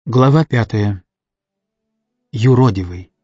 Глава 5. Юродивый.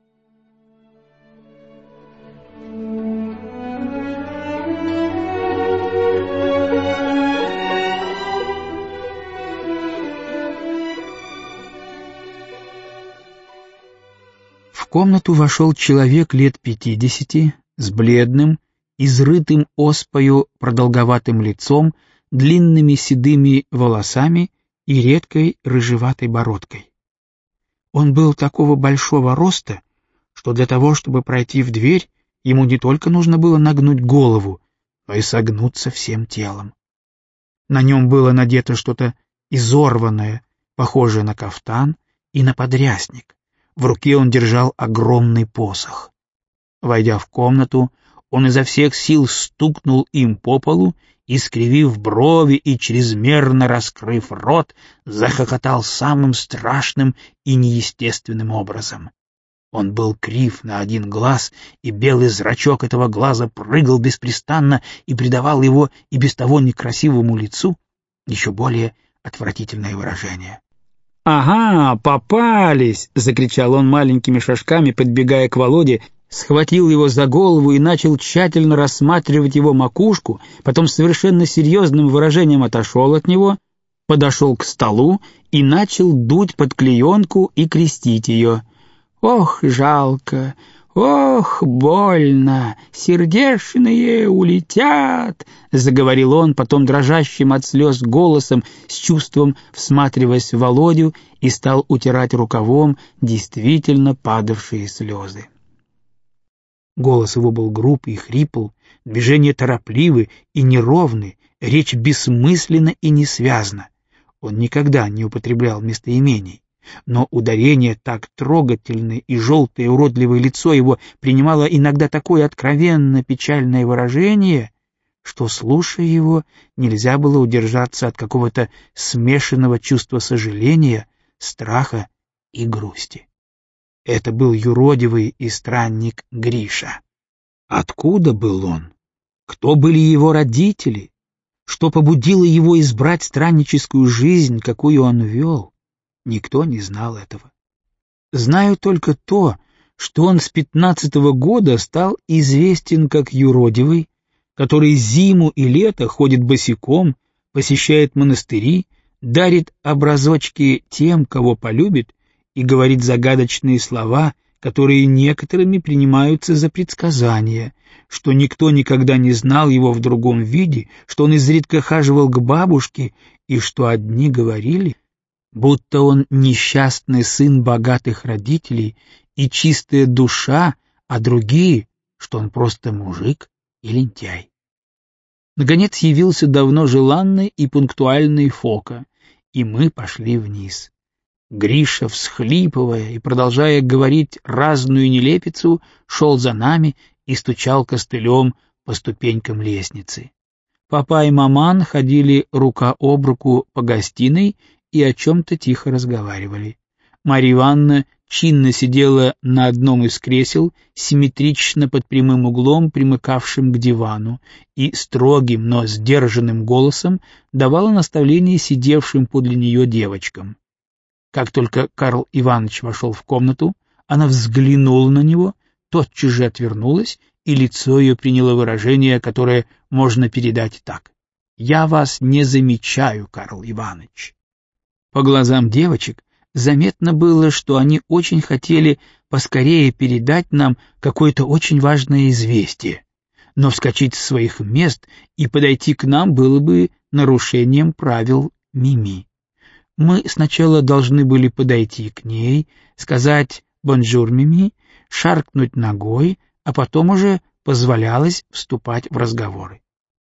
В комнату вошел человек лет 50 с бледным, изрытым оспою продолговатым лицом, длинными седыми волосами и редкой рыжеватой бородкой. Он был такого большого роста, что для того, чтобы пройти в дверь, ему не только нужно было нагнуть голову, но и согнуться всем телом. На нем было надето что-то изорванное, похожее на кафтан и на подрясник. В руке он держал огромный посох. Войдя в комнату, он изо всех сил стукнул им по полу, искривив брови и чрезмерно раскрыв рот, захохотал самым страшным и неестественным образом. Он был крив на один глаз, и белый зрачок этого глаза прыгал беспрестанно и придавал его и без того некрасивому лицу еще более отвратительное выражение. «Ага, попались!» — закричал он маленькими шажками, подбегая к Володе, схватил его за голову и начал тщательно рассматривать его макушку, потом с совершенно серьезным выражением отошел от него, подошел к столу и начал дуть под клеенку и крестить ее. «Ох, жалко! Ох, больно! Сердечные улетят!» — заговорил он, потом дрожащим от слез голосом, с чувством всматриваясь в Володю, и стал утирать рукавом действительно падавшие слезы. Голос его был груб и хрипл, движения торопливы и неровны, речь бессмысленна и несвязна. Он никогда не употреблял местоимений, но ударение так трогательное и желтое уродливое лицо его принимало иногда такое откровенно печальное выражение, что, слушая его, нельзя было удержаться от какого-то смешанного чувства сожаления, страха и грусти. Это был юродивый и странник Гриша. Откуда был он? Кто были его родители? Что побудило его избрать странническую жизнь, какую он вел? Никто не знал этого. Знаю только то, что он с 15-го года стал известен как юродивый, который зиму и лето ходит босиком, посещает монастыри, дарит образочки тем, кого полюбит, и говорит загадочные слова, которые некоторыми принимаются за предсказания, что никто никогда не знал его в другом виде, что он изредка хаживал к бабушке, и что одни говорили, будто он несчастный сын богатых родителей и чистая душа, а другие, что он просто мужик и лентяй. Наконец явился давно желанный и пунктуальный Фока, и мы пошли вниз. Гриша, всхлипывая и продолжая говорить разную нелепицу, шел за нами и стучал костылем по ступенькам лестницы. Папа и маман ходили рука об руку по гостиной и о чем-то тихо разговаривали. Марья Ивановна чинно сидела на одном из кресел, симметрично под прямым углом, примыкавшим к дивану, и строгим, но сдержанным голосом давала наставления сидевшим подле нее девочкам. Как только Карл Иванович вошел в комнату, она взглянула на него, тотчас же отвернулась, и лицо ее приняло выражение, которое можно передать так: «Я вас не замечаю, Карл Иванович». По глазам девочек заметно было, что они очень хотели поскорее передать нам какое-то очень важное известие, но вскочить с своих мест и подойти к нам было бы нарушением правил Мими. Мы сначала должны были подойти к ней, сказать «бонжур, Мими», шаркнуть ногой, а потом уже позволялось вступать в разговоры.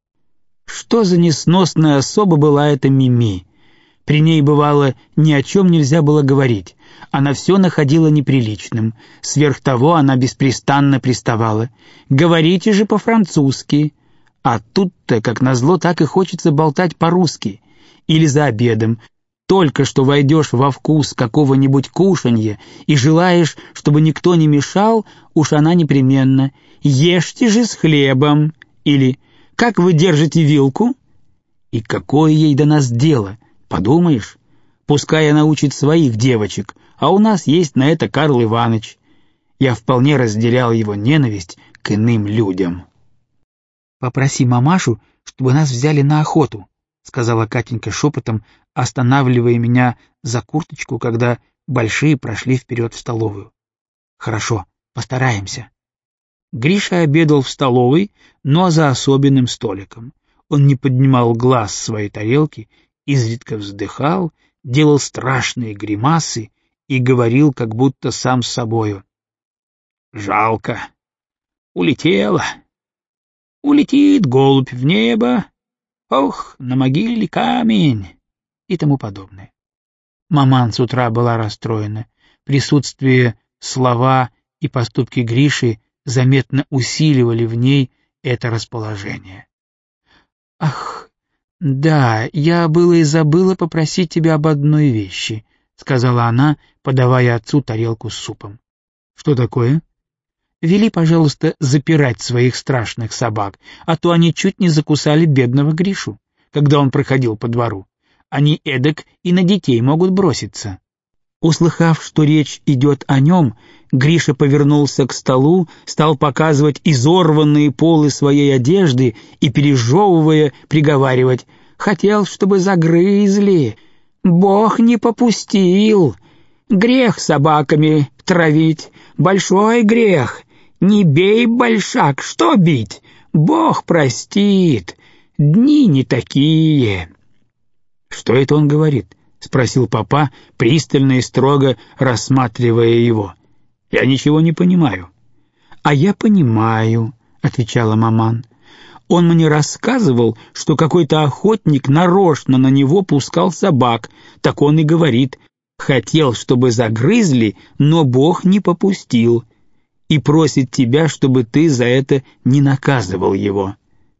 Что за несносная особа была эта Мими? При ней, бывало, ни о чем нельзя было говорить. Она все находила неприличным. Сверх того она беспрестанно приставала: «Говорите же по-французски». А тут-то, как назло, так и хочется болтать по-русски. Или за обедом. Только что войдешь во вкус какого-нибудь кушанья и желаешь, чтобы никто не мешал, уж она непременно: «Ешьте же с хлебом». Или «Как вы держите вилку?» И какое ей до нас дело? Подумаешь, Пускай она учит своих девочек, а у нас есть на это Карл Иваныч. Я вполне разделял его ненависть к иным людям. «Попроси мамашу, чтобы нас взяли на охоту», — сказала Катенька шепотом, останавливая меня за курточку, когда большие прошли вперед в столовую. «Хорошо, постараемся». Гриша обедал в столовой, но за особенным столиком. Он не поднимал глаз с своей тарелки, изредка вздыхал, делал страшные гримасы и говорил, как будто сам с собою. «Жалко. Улетела. Улетит голубь в небо. Ох, на могиле камень» и тому подобное. Маман с утра была расстроена. Присутствие, слова и поступки Гриши заметно усиливали в ней это расположение. «Ах, да, я было и забыла попросить тебя об одной вещи», — сказала она, подавая отцу тарелку с супом. «Что такое?» «Вели, пожалуйста, запирать своих страшных собак, а то они чуть не закусали бедного Гришу, когда он проходил по двору. Они эдак и на детей могут броситься». Услыхав, что речь идет о нем, Гриша повернулся к столу, стал показывать изорванные полы своей одежды и, пережевывая, приговаривать: «Хотел, чтобы загрызли. Бог не попустил. Грех собаками травить, большой грех. Не бей, большак, что бить? Бог простит. Дни не такие». «Что это он говорит?» — спросил папа, пристально и строго рассматривая его. «Я ничего не понимаю». «А я понимаю», — отвечала маман. «Он мне рассказывал, что какой-то охотник нарочно на него пускал собак, так он и говорит: хотел, чтобы загрызли, но Бог не попустил, и просит тебя, чтобы ты за это не наказывал его».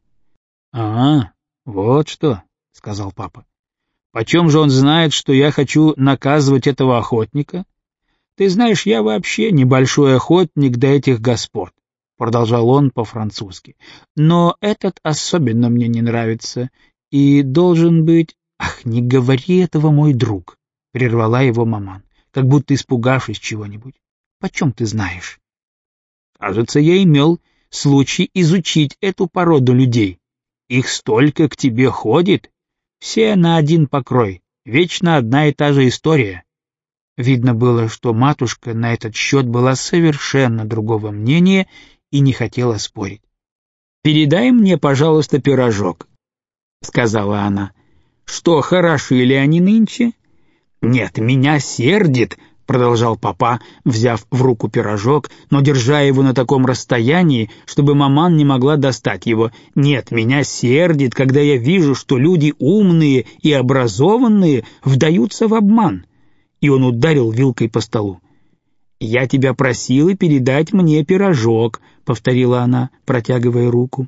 «А, вот что», — сказал папа. «Почем же он знает, что я хочу наказывать этого охотника? Ты знаешь, я вообще небольшой охотник до этих господ», — продолжал он по-французски. «Но этот особенно мне не нравится и должен быть...» «Ах, не говори этого, мой друг», — прервала его маман, как будто испугавшись чего-нибудь. «Почем ты знаешь?» «Кажется, я имел случай изучить эту породу людей. Их столько к тебе ходит. Все на один покрой, вечно одна и та же история». Видно было, что матушка на этот счет была совершенно другого мнения и не хотела спорить. «Передай мне, пожалуйста, пирожок», — сказала она. «Что, хороши ли они нынче?» «Нет, меня сердит», — продолжал папа, взяв в руку пирожок, но держа его на таком расстоянии, чтобы маман не могла достать его. «Нет, меня сердит, когда я вижу, что люди умные и образованные вдаются в обман». И он ударил вилкой по столу. «Я тебя просила передать мне пирожок», — повторила она, протягивая руку.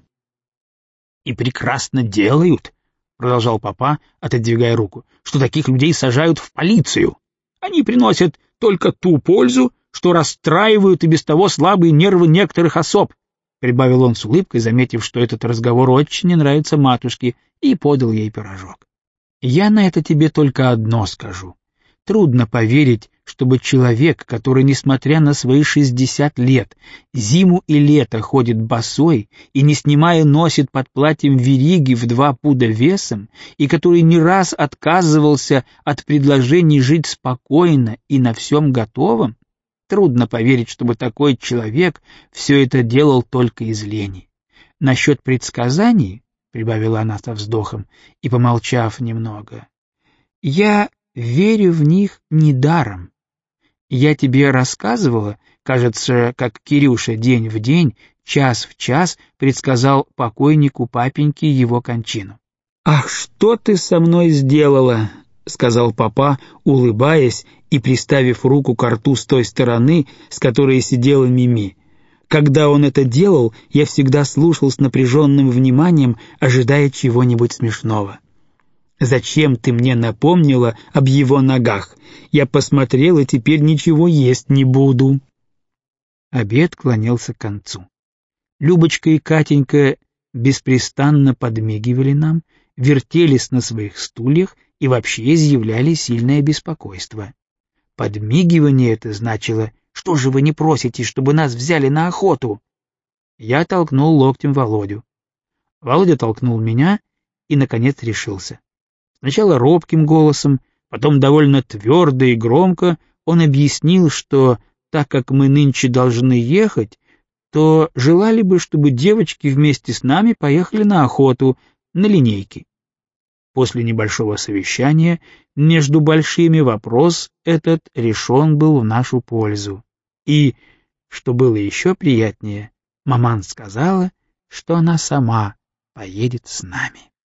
«И прекрасно делают», — продолжал папа, отодвигая руку, «что таких людей сажают в полицию. Они приносят только ту пользу, что расстраивают и без того слабые нервы некоторых особ», — прибавил он с улыбкой, заметив, что этот разговор очень не нравится матушке, и подал ей пирожок. «Я на это тебе только одно скажу. Трудно поверить, чтобы человек, который, несмотря на свои 60 лет, зиму и лето ходит босой и, не снимая, носит под платьем вериги в 2 пуда весом, и который не раз отказывался от предложений жить спокойно и на всем готовом, трудно поверить, чтобы такой человек все это делал только из лени. Насчет предсказаний, — прибавила она со вздохом и, помолчав немного, — я верю в них недаром. Я тебе рассказывала, кажется, как Кирюша день в день, час в час предсказал покойнику папеньке его кончину. «Ах, что ты со мной сделала!» — сказал папа, улыбаясь и приставив руку к рту с той стороны, с которой сидела Мими. Когда он это делал, я всегда слушал с напряженным вниманием, ожидая чего-нибудь смешного. «Зачем ты мне напомнила об его ногах? Я посмотрел и теперь ничего есть не буду». Обед клонился к концу. Любочка и Катенька беспрестанно подмигивали нам, вертелись на своих стульях и вообще изъявляли сильное беспокойство. Подмигивание это значило: «Что же вы не просите, чтобы нас взяли на охоту?» Я толкнул локтем Володю. Володя толкнул меня и, наконец, решился. Сначала робким голосом, потом довольно твердо и громко он объяснил, что, так как мы нынче должны ехать, то желали бы, чтобы девочки вместе с нами поехали на охоту, на линейке. После небольшого совещания между большими вопрос этот решен был в нашу пользу. И, что было еще приятнее, маман сказала, что она сама поедет с нами.